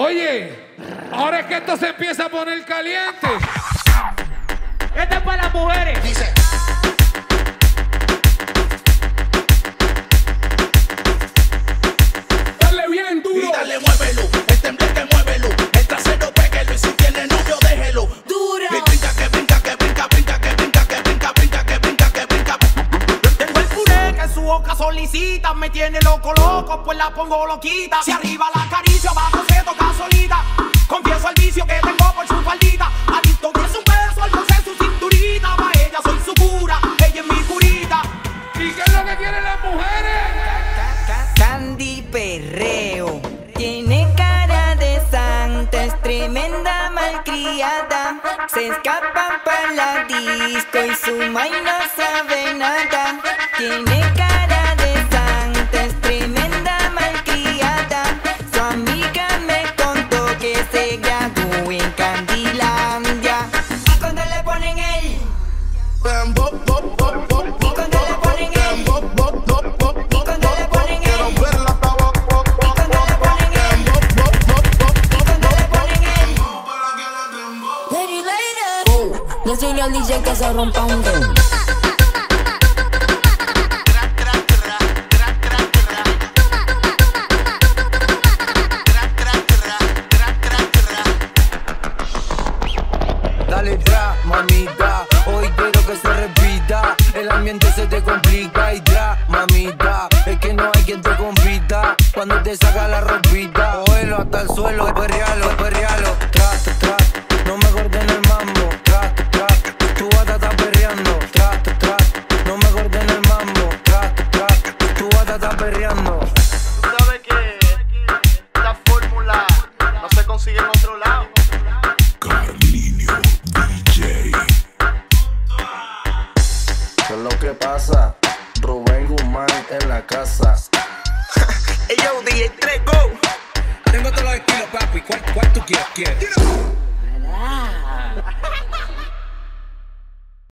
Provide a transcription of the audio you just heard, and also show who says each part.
Speaker 1: Oye, ahora es que esto se empieza a poner caliente.
Speaker 2: Este es para las mujeres.
Speaker 3: Dice.
Speaker 1: Dale bien duro.
Speaker 3: Y dale, muévelo. El tembleque, muévelo. El trasero, péguelo. Y si tiene novio, déjelo.
Speaker 2: Duro.
Speaker 3: Y brinca, que brinca, que brinca, brinca, que brinca, que brinca, brinca, que brinca, que brinca.
Speaker 2: Tengo el puré que en su boca solicita. Me tiene loco, pues la pongo loquita. Si arriba la acaricio, abajo se toca solita. Confieso el vicio que tengo por su faldita. Adicto que es un beso, al coser su cinturita. Pa' ella soy su cura, ella es mi curita.
Speaker 1: ¿Y qué es lo que quieren las mujeres?
Speaker 4: Candy Perreo tiene cara de santa, es tremenda malcriada. Se escapa para la disco y su mai no sabe nada. Tiene cara de santa, es tremenda malcriada. Su amiga me contó que se graduó en Candilandia. Y cuando le ponen el
Speaker 3: Bam, bop, bop, bop, bop.
Speaker 4: y cuando le ponen el
Speaker 3: Bop, bop, bop, bop.
Speaker 4: y cuando le ponen
Speaker 3: Quiero
Speaker 4: el
Speaker 3: verla, bop, bop,
Speaker 4: y
Speaker 3: bop,
Speaker 4: cuando le ponen el
Speaker 3: bop, bop, bop, bop.
Speaker 4: y cuando le ponen el
Speaker 5: Lady Lady. Decirle al DJ que se rompa un dedo.
Speaker 6: Dale tra, mamita, hoy quiero que se repita. El ambiente se te complica y tra, mamita, es que no hay quien te compita. Cuando te saca la ropita, cógelo hasta el suelo, perrealo, tra, tra, no me corten el mambo, tra, tra, tu bata está perreando, tra, tra, no me corten el mambo, tra, tra, tu bata está perreando.
Speaker 7: Tú sabes que esta fórmula no se consigue en otro lado.
Speaker 8: Carlinio DJ.
Speaker 6: ¿Qué es lo que pasa? Rubén Guzmán en la casa.
Speaker 7: Ey, yo, DJ Treco.
Speaker 6: Tengo todos los estilos, papi. ¿Cuál tú quieres?